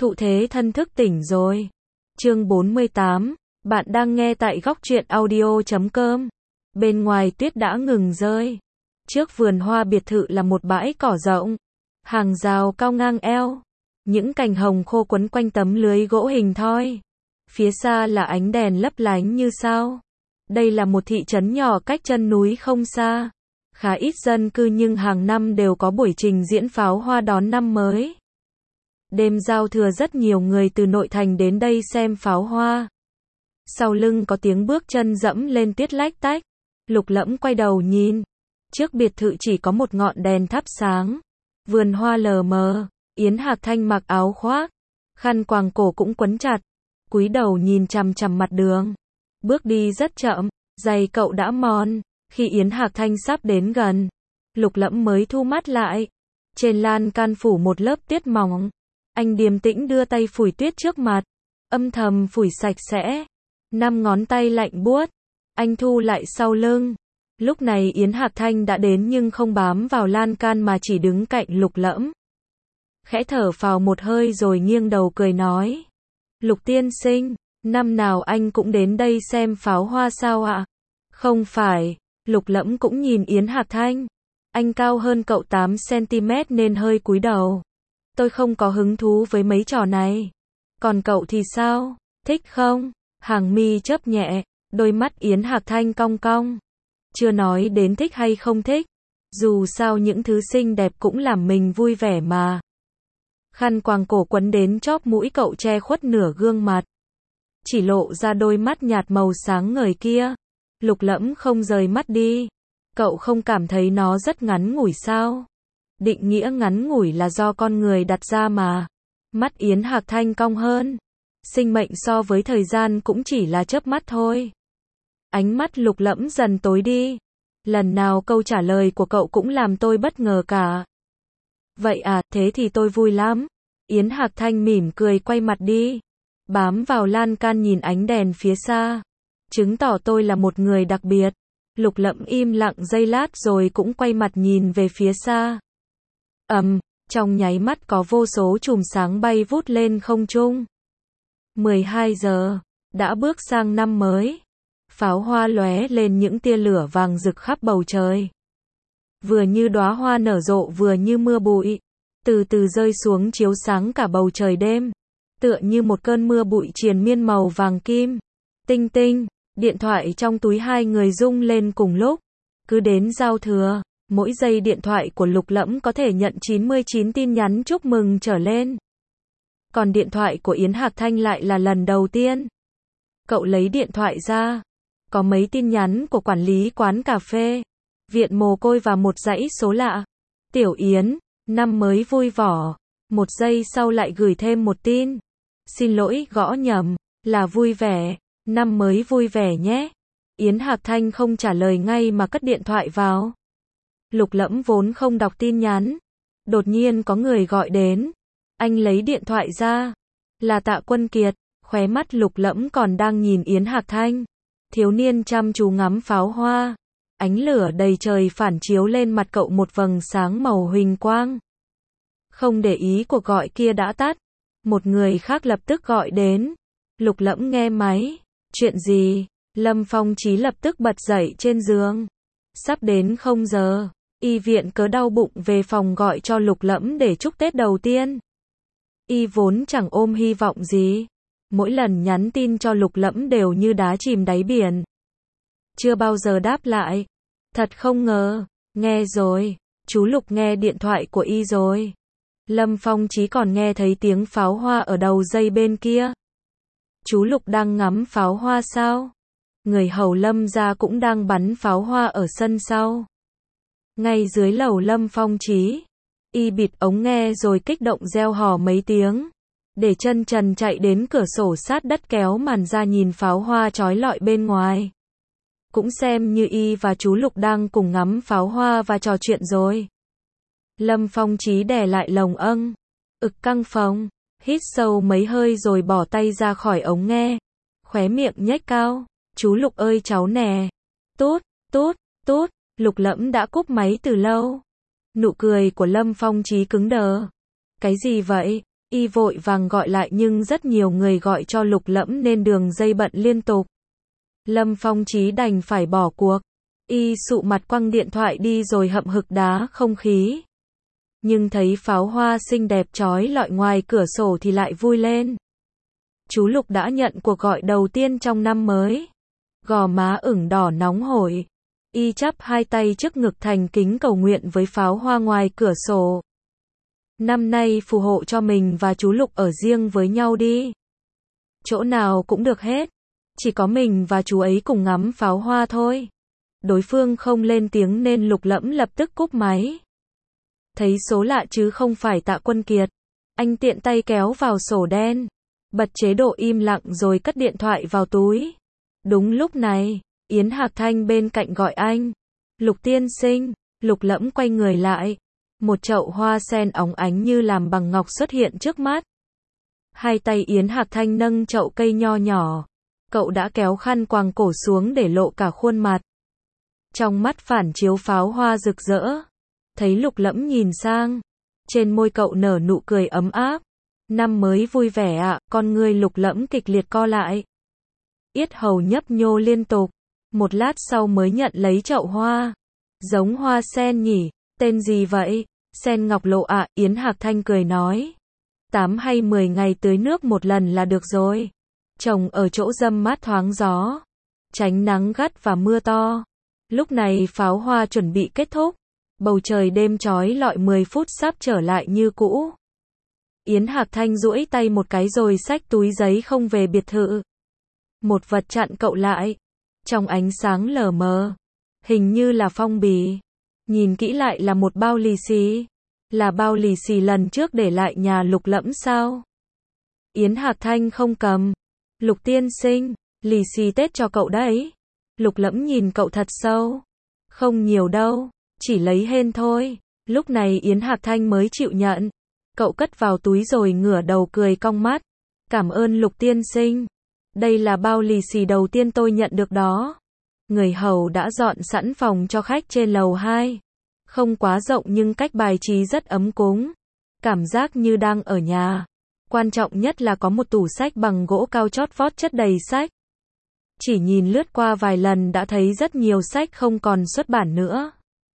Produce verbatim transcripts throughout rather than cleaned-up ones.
Thụ thế thân thức tỉnh rồi. Chương bốn mươi tám, bạn đang nghe tại góc truyện audio chấm com. Bên ngoài tuyết đã ngừng rơi. Trước vườn hoa biệt thự là một bãi cỏ rộng. Hàng rào cao ngang eo. Những cành hồng khô quấn quanh tấm lưới gỗ hình thoi. Phía xa là ánh đèn lấp lánh như sao. Đây là một thị trấn nhỏ cách chân núi không xa. Khá ít dân cư nhưng hàng năm đều có buổi trình diễn pháo hoa đón năm mới. Đêm giao thừa rất nhiều người từ nội thành đến đây xem pháo hoa. Sau lưng có tiếng bước chân dẫm lên tuyết lách tách. Lục Lẫm quay đầu nhìn. Trước biệt thự chỉ có một ngọn đèn thắp sáng. Vườn hoa lờ mờ. Yến Hạc Thanh mặc áo khoác. Khăn quàng cổ cũng quấn chặt. Cúi đầu nhìn chằm chằm mặt đường. Bước đi rất chậm. Giày cậu đã mòn. Khi Yến Hạc Thanh sắp đến gần, Lục Lẫm mới thu mắt lại. Trên lan can phủ một lớp tuyết mỏng. Anh điềm tĩnh đưa tay phủi tuyết trước mặt. Âm thầm phủi sạch sẽ. Năm ngón tay lạnh buốt. Anh thu lại sau lưng. Lúc này Yến Hạc Thanh đã đến nhưng không bám vào lan can mà chỉ đứng cạnh Lục Lẫm. Khẽ thở phào một hơi rồi nghiêng đầu cười nói. Lục tiên sinh, năm nào anh cũng đến đây xem pháo hoa sao ạ? Không phải. Lục Lẫm cũng nhìn Yến Hạc Thanh. Anh cao hơn cậu tám xăng ti mét nên hơi cúi đầu. Tôi không có hứng thú với mấy trò này. Còn cậu thì sao? Thích không? Hàng mi chớp nhẹ, đôi mắt Yến Hạc Thanh cong cong. Chưa nói đến thích hay không thích. Dù sao những thứ xinh đẹp cũng làm mình vui vẻ mà. Khăn quàng cổ quấn đến chóp mũi cậu che khuất nửa gương mặt. Chỉ lộ ra đôi mắt nhạt màu sáng ngời kia. Lục Lẫm không rời mắt đi. Cậu không cảm thấy nó rất ngắn ngủi sao? Định nghĩa ngắn ngủi là do con người đặt ra mà. Mắt Yến Hạc Thanh cong hơn. Sinh mệnh so với thời gian cũng chỉ là chớp mắt thôi. Ánh mắt Lục Lẫm dần tối đi. Lần nào câu trả lời của cậu cũng làm tôi bất ngờ cả. Vậy à, thế thì tôi vui lắm. Yến Hạc Thanh mỉm cười quay mặt đi. Bám vào lan can nhìn ánh đèn phía xa. Chứng tỏ tôi là một người đặc biệt. Lục Lẫm im lặng giây lát rồi cũng quay mặt nhìn về phía xa. Ầm, um, trong nháy mắt có vô số chùm sáng bay vút lên không trung. mười hai giờ, đã bước sang năm mới. Pháo hoa lóe lên những tia lửa vàng rực khắp bầu trời. Vừa như đóa hoa nở rộ vừa như mưa bụi. Từ từ rơi xuống chiếu sáng cả bầu trời đêm. Tựa như một cơn mưa bụi triền miên màu vàng kim. Tinh tinh. Điện thoại trong túi hai người rung lên cùng lúc. Cứ đến giao thừa, mỗi giây điện thoại của Lục Lẫm có thể nhận chín mươi chín tin nhắn chúc mừng trở lên. Còn điện thoại của Yến Hạc Thanh lại là lần đầu tiên. Cậu lấy điện thoại ra. Có mấy tin nhắn của quản lý quán cà phê, viện mồ côi và một dãy số lạ. Tiểu Yến, năm mới vui vỏ. Một giây sau lại gửi thêm một tin. Xin lỗi, gõ nhầm, là vui vẻ. Năm mới vui vẻ nhé. Yến Hạc Thanh không trả lời ngay mà cất điện thoại vào. Lục Lẫm vốn không đọc tin nhắn. Đột nhiên có người gọi đến. Anh lấy điện thoại ra. Là Tạ Quân Kiệt. Khóe mắt Lục Lẫm còn đang nhìn Yến Hạc Thanh. Thiếu niên chăm chú ngắm pháo hoa. Ánh lửa đầy trời phản chiếu lên mặt cậu một vầng sáng màu huỳnh quang. Không để ý cuộc gọi kia đã tắt. Một người khác lập tức gọi đến. Lục Lẫm nghe máy. Chuyện gì? Lâm Phong Chí lập tức bật dậy trên giường. Sắp đến không giờ. Y viện cớ đau bụng về phòng gọi cho Lục Lẫm để chúc Tết đầu tiên. Y vốn chẳng ôm hy vọng gì. Mỗi lần nhắn tin cho Lục Lẫm đều như đá chìm đáy biển. Chưa bao giờ đáp lại. Thật không ngờ. Nghe rồi. Chú Lục nghe điện thoại của Y rồi. Lâm Phong Chí còn nghe thấy tiếng pháo hoa ở đầu dây bên kia. Chú Lục đang ngắm pháo hoa sao? Người hầu Lâm gia cũng đang bắn pháo hoa ở sân sau. Ngay dưới lầu Lâm Phong Chí. Y bịt ống nghe rồi kích động reo hò mấy tiếng. Để chân trần chạy đến cửa sổ sát đất kéo màn ra nhìn pháo hoa chói lọi bên ngoài. Cũng xem như Y và chú Lục đang cùng ngắm pháo hoa và trò chuyện rồi. Lâm Phong Chí đè lại lồng âng. Ực căng phồng. Hít sâu mấy hơi rồi bỏ tay ra khỏi ống nghe. Khóe miệng nhếch cao. Chú Lục ơi cháu nè. Tút, tút, tút. Lục Lẫm đã cúp máy từ lâu. Nụ cười của Lâm Phong Chí cứng đờ. Cái gì vậy? Y vội vàng gọi lại nhưng rất nhiều người gọi cho Lục Lẫm nên đường dây bận liên tục. Lâm Phong Chí đành phải bỏ cuộc. Y sụ mặt quăng điện thoại đi rồi hậm hực đá không khí. Nhưng thấy pháo hoa xinh đẹp chói lọi ngoài cửa sổ thì lại vui lên. Chú Lục đã nhận cuộc gọi đầu tiên trong năm mới. Gò má ửng đỏ nóng hổi. Y chắp hai tay trước ngực thành kính cầu nguyện với pháo hoa ngoài cửa sổ. Năm nay phù hộ cho mình và chú Lục ở riêng với nhau đi. Chỗ nào cũng được hết. Chỉ có mình và chú ấy cùng ngắm pháo hoa thôi. Đối phương không lên tiếng nên Lục Lẫm lập tức cúp máy. Thấy số lạ chứ không phải Tạ Quân Kiệt. Anh tiện tay kéo vào sổ đen. Bật chế độ im lặng rồi cất điện thoại vào túi. Đúng lúc này, Yến Hạc Thanh bên cạnh gọi anh. Lục tiên sinh. Lục Lẫm quay người lại. Một chậu hoa sen óng ánh như làm bằng ngọc xuất hiện trước mắt. Hai tay Yến Hạc Thanh nâng chậu cây nho nhỏ. Cậu đã kéo khăn quàng cổ xuống để lộ cả khuôn mặt. Trong mắt phản chiếu pháo hoa rực rỡ. Thấy Lục Lẫm nhìn sang. Trên môi cậu nở nụ cười ấm áp. Năm mới vui vẻ ạ, à, con người Lục Lẫm kịch liệt co lại. Yết hầu nhấp nhô liên tục. Một lát sau mới nhận lấy chậu hoa. Giống hoa sen nhỉ, tên gì vậy? Sen ngọc lộ ạ, à, Yến Hạc Thanh cười nói. Tám hay mười ngày tưới nước một lần là được rồi. Trồng ở chỗ râm mát thoáng gió. Tránh nắng gắt và mưa to. Lúc này pháo hoa chuẩn bị kết thúc. Bầu trời đêm chói lọi mười phút sắp trở lại như cũ. Yến Hạc Thanh duỗi tay một cái rồi xách túi giấy không về biệt thự. Một vật chặn cậu lại. Trong ánh sáng lờ mờ. Hình như là phong bì. Nhìn kỹ lại là một bao lì xì. Là bao lì xì lần trước để lại nhà Lục Lẫm sao? Yến Hạc Thanh không cầm. Lục tiên sinh, lì xì Tết cho cậu đấy. Lục Lẫm nhìn cậu thật sâu. Không nhiều đâu, chỉ lấy hên thôi. Lúc này Yến Hạc Thanh mới chịu nhận. Cậu cất vào túi rồi ngửa đầu cười cong mắt. Cảm ơn Lục tiên sinh. Đây là bao lì xì đầu tiên tôi nhận được đó. Người hầu đã dọn sẵn phòng cho khách trên lầu hai. Không quá rộng nhưng cách bài trí rất ấm cúng. Cảm giác như đang ở nhà. Quan trọng nhất là có một tủ sách bằng gỗ cao chót vót chất đầy sách. Chỉ nhìn lướt qua vài lần đã thấy rất nhiều sách không còn xuất bản nữa.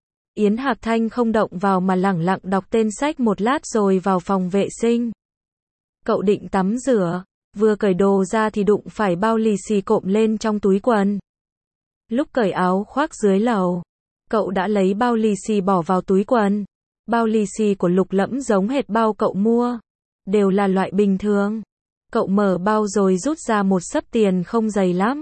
Yến Hạc Thanh không động vào mà lẳng lặng đọc tên sách một lát rồi vào phòng vệ sinh. Cậu định tắm rửa, vừa cởi đồ ra thì đụng phải bao lì xì cộm lên trong túi quần. Lúc cởi áo khoác dưới lầu, cậu đã lấy bao lì xì bỏ vào túi quần. Bao lì xì của Lục Lẫm giống hệt bao cậu mua. Đều là loại bình thường. Cậu mở bao rồi rút ra một xấp tiền không dày lắm.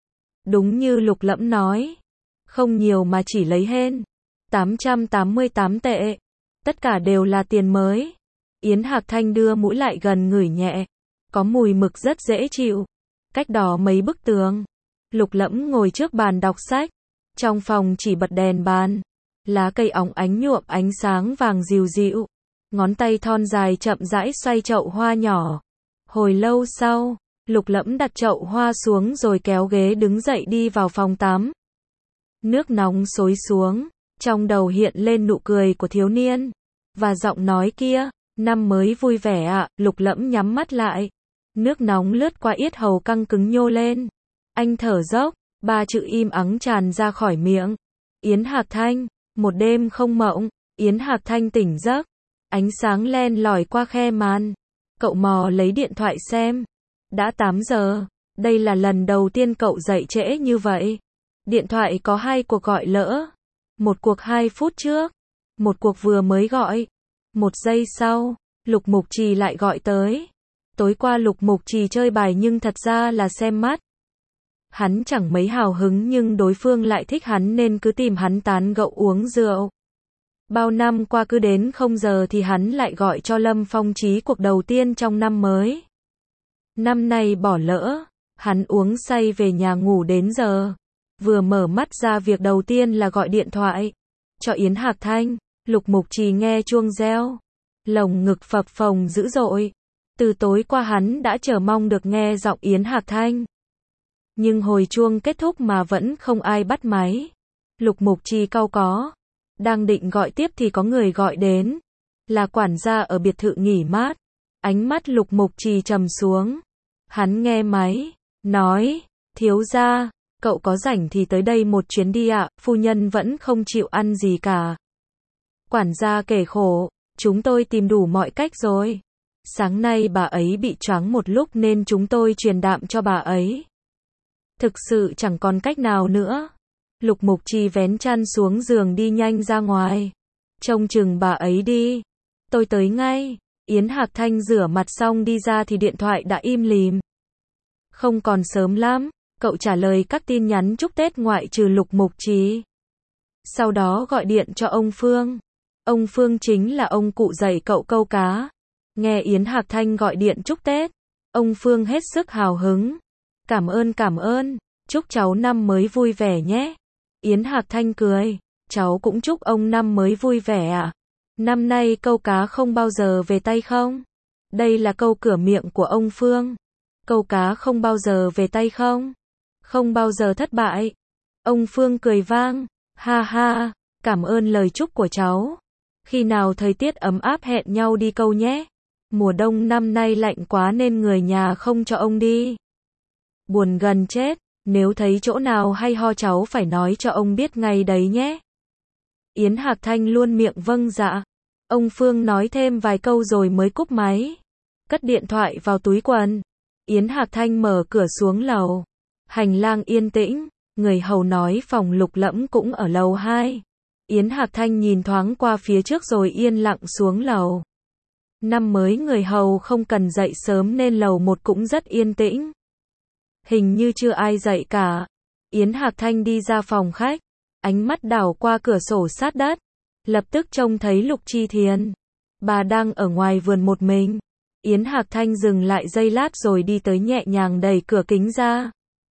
Đúng như Lục Lẫm nói. Không nhiều mà chỉ lấy hên. tám trăm tám mươi tám tệ. Tất cả đều là tiền mới. Yến Hạc Thanh đưa mũi lại gần ngửi nhẹ. Có mùi mực rất dễ chịu. Cách đó mấy bức tường. Lục Lẫm ngồi trước bàn đọc sách. Trong phòng chỉ bật đèn bàn. Lá cây óng ánh nhuộm ánh sáng vàng dịu dịu. Ngón tay thon dài chậm rãi xoay chậu hoa nhỏ. Hồi lâu sau, Lục Lẫm đặt chậu hoa xuống rồi kéo ghế đứng dậy đi vào phòng tắm. Nước nóng xối xuống, trong đầu hiện lên nụ cười của thiếu niên. Và giọng nói kia, năm mới vui vẻ ạ, à, Lục Lẫm nhắm mắt lại. Nước nóng lướt qua yết hầu căng cứng nhô lên. Anh thở dốc, ba chữ im ắng tràn ra khỏi miệng. Yến Hạc Thanh, một đêm không mộng, Yến Hạc Thanh tỉnh giấc. Ánh sáng len lỏi qua khe màn. Cậu mò lấy điện thoại xem. Đã tám giờ. Đây là lần đầu tiên cậu dậy trễ như vậy. Điện thoại có hai cuộc gọi lỡ. Một cuộc hai phút trước. Một cuộc vừa mới gọi. Một giây sau, Lục Mục Trì lại gọi tới. Tối qua Lục Mục Trì chơi bài nhưng thật ra là xem mắt. Hắn chẳng mấy hào hứng nhưng đối phương lại thích hắn nên cứ tìm hắn tán gẫu uống rượu. Bao năm qua cứ đến không giờ thì hắn lại gọi cho Lâm Phong Chí cuộc đầu tiên trong năm mới. Năm nay bỏ lỡ, hắn uống say về nhà ngủ đến giờ. Vừa mở mắt ra việc đầu tiên là gọi điện thoại cho Yến Hạc Thanh. Lục Mục Trì nghe chuông reo. Lồng ngực phập phồng dữ dội. Từ tối qua hắn đã chờ mong được nghe giọng Yến Hạc Thanh. Nhưng hồi chuông kết thúc mà vẫn không ai bắt máy. Lục Mục Trì cau có. Đang định gọi tiếp thì có người gọi đến. Là quản gia ở biệt thự nghỉ mát. Ánh mắt Lục Mục Trì trầm xuống. Hắn nghe máy, nói, thiếu gia, cậu có rảnh thì tới đây một chuyến đi ạ, phu nhân vẫn không chịu ăn gì cả. Quản gia kể khổ, chúng tôi tìm đủ mọi cách rồi. Sáng nay bà ấy bị choáng một lúc nên chúng tôi truyền đạm cho bà ấy. Thực sự chẳng còn cách nào nữa. Lục Mục Trì vén chăn xuống giường đi nhanh ra ngoài. Trông chừng bà ấy đi. Tôi tới ngay. Yến Hạc Thanh rửa mặt xong đi ra thì điện thoại đã im lìm. Không còn sớm lắm, cậu trả lời các tin nhắn chúc Tết ngoại trừ Lục Mục Trì. Sau đó gọi điện cho ông Phương. Ông Phương chính là ông cụ dạy cậu câu cá. Nghe Yến Hạc Thanh gọi điện chúc Tết, ông Phương hết sức hào hứng. Cảm ơn cảm ơn, chúc cháu năm mới vui vẻ nhé. Yến Hạc Thanh cười, cháu cũng chúc ông năm mới vui vẻ ạ. À? Năm nay câu cá không bao giờ về tay không? Đây là câu cửa miệng của ông Phương. Câu cá không bao giờ về tay không? Không bao giờ thất bại. Ông Phương cười vang, ha ha, cảm ơn lời chúc của cháu. Khi nào thời tiết ấm áp hẹn nhau đi câu nhé. Mùa đông năm nay lạnh quá nên người nhà không cho ông đi. Buồn gần chết, nếu thấy chỗ nào hay ho cháu phải nói cho ông biết ngay đấy nhé. Yến Hạc Thanh luôn miệng vâng dạ. Ông Phương nói thêm vài câu rồi mới cúp máy. Cất điện thoại vào túi quần. Yến Hạc Thanh mở cửa xuống lầu. Hành lang yên tĩnh, người hầu nói phòng Lục Lẫm cũng ở lầu hai. Yến Hạc Thanh nhìn thoáng qua phía trước rồi yên lặng xuống lầu. Năm mới người hầu không cần dậy sớm nên lầu một cũng rất yên tĩnh. Hình như chưa ai dậy cả. Yến Hạc Thanh đi ra phòng khách, ánh mắt đảo qua cửa sổ sát đất, lập tức trông thấy Lục Chi Thiền. Bà đang ở ngoài vườn một mình. Yến Hạc Thanh dừng lại giây lát rồi đi tới nhẹ nhàng đẩy cửa kính ra.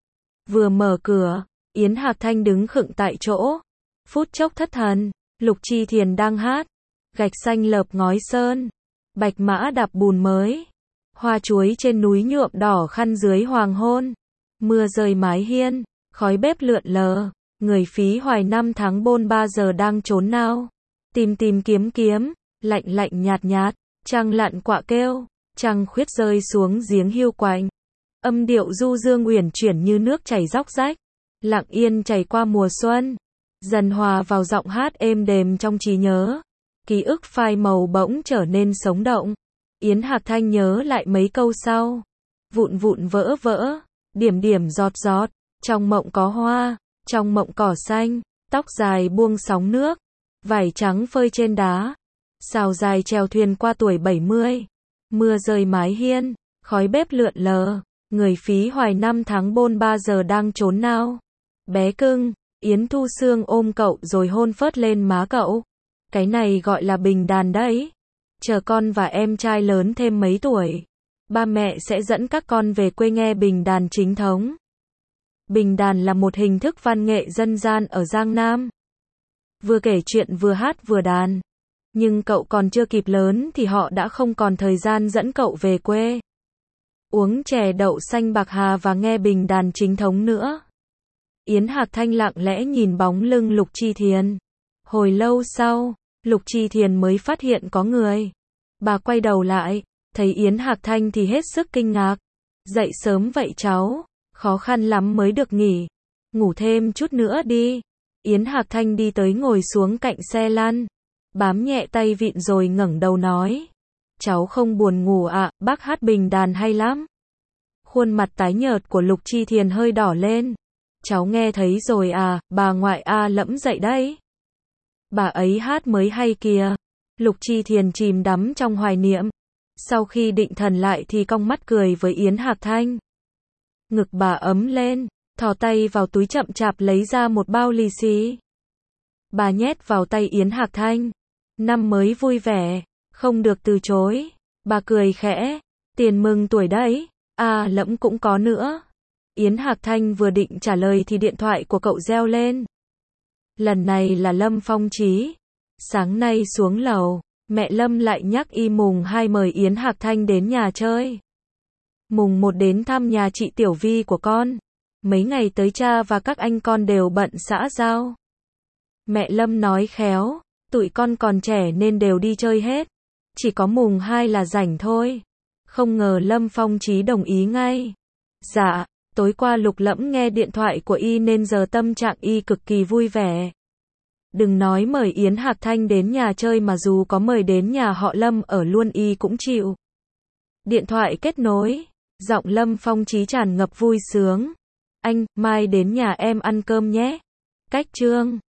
Vừa mở cửa, Yến Hạc Thanh đứng khựng tại chỗ. Phút chốc thất thần, Lục Chi Thiền đang hát. Gạch xanh lợp ngói sơn, bạch mã đạp bùn mới. Hoa chuối trên núi nhuộm đỏ khăn dưới hoàng hôn. Mưa rơi mái hiên, khói bếp lượn lờ. Người phí hoài năm tháng bôn ba giờ đang trốn nào. Tìm tìm kiếm kiếm, lạnh lạnh nhạt nhạt. Trăng lặn quạ kêu, trăng khuyết rơi xuống giếng hiu quạnh. Âm điệu du dương uyển chuyển như nước chảy róc rách. Lặng yên chảy qua mùa xuân. Dần hòa vào giọng hát êm đềm trong trí nhớ. Ký ức phai màu bỗng trở nên sống động. Yến Hạc Thanh nhớ lại mấy câu sau. Vụn vụn vỡ vỡ, điểm điểm giọt giọt, trong mộng có hoa, trong mộng cỏ xanh, tóc dài buông sóng nước, vải trắng phơi trên đá, sào dài chèo thuyền qua tuổi bảy mươi, mưa rơi mái hiên, khói bếp lượn lờ, người phí hoài năm tháng bôn ba giờ đang trốn nào. Bé cưng, Yến Thu Sương ôm cậu rồi hôn phớt lên má cậu. Cái này gọi là bình đàn đấy. Chờ con và em trai lớn thêm mấy tuổi, ba mẹ sẽ dẫn các con về quê nghe bình đàn chính thống. Bình đàn là một hình thức văn nghệ dân gian ở Giang Nam. Vừa kể chuyện vừa hát vừa đàn. Nhưng cậu còn chưa kịp lớn thì họ đã không còn thời gian dẫn cậu về quê. Uống chè đậu xanh bạc hà và nghe bình đàn chính thống nữa. Yến Hạc Thanh lặng lẽ nhìn bóng lưng Lục Chi Thiền. Hồi lâu sau, Lục Chi Thiền mới phát hiện có người. Bà quay đầu lại, thấy Yến Hạc Thanh thì hết sức kinh ngạc. Dậy sớm vậy cháu, khó khăn lắm mới được nghỉ. Ngủ thêm chút nữa đi. Yến Hạc Thanh đi tới ngồi xuống cạnh xe lăn. Bám nhẹ tay vịn rồi ngẩng đầu nói. Cháu không buồn ngủ ạ, à, bác hát bình đàn hay lắm. Khuôn mặt tái nhợt của Lục Chi Thiền hơi đỏ lên. Cháu nghe thấy rồi à, bà ngoại A Lẫm dậy đấy. Bà ấy hát mới hay kìa. Lục Chi Thiền chìm đắm trong hoài niệm. Sau khi định thần lại thì cong mắt cười với Yến Hạc Thanh. Ngực bà ấm lên, thò tay vào túi chậm chạp lấy ra một bao lì xì. Bà nhét vào tay Yến Hạc Thanh. Năm mới vui vẻ, không được từ chối. Bà cười khẽ, tiền mừng tuổi đấy, A Lẫm cũng có nữa. Yến Hạc Thanh vừa định trả lời thì điện thoại của cậu reo lên. Lần này là Lâm Phong Chí. Sáng nay xuống lầu, mẹ Lâm lại nhắc y mùng hai mời Yến Hạc Thanh đến nhà chơi. Mùng một đến thăm nhà chị Tiểu Vi của con. Mấy ngày tới cha và các anh con đều bận xã giao. Mẹ Lâm nói khéo, tụi con còn trẻ nên đều đi chơi hết. Chỉ có mùng hai là rảnh thôi. Không ngờ Lâm Phong Chí đồng ý ngay. Dạ, tối qua Lục Lẫm nghe điện thoại của y nên giờ tâm trạng y cực kỳ vui vẻ. Đừng nói mời Yến Hạc Thanh đến nhà chơi mà dù có mời đến nhà họ Lâm ở luôn y cũng chịu. Điện thoại kết nối, giọng Lâm Phong Chí tràn ngập vui sướng. Anh, mai đến nhà em ăn cơm nhé. Cách Trương.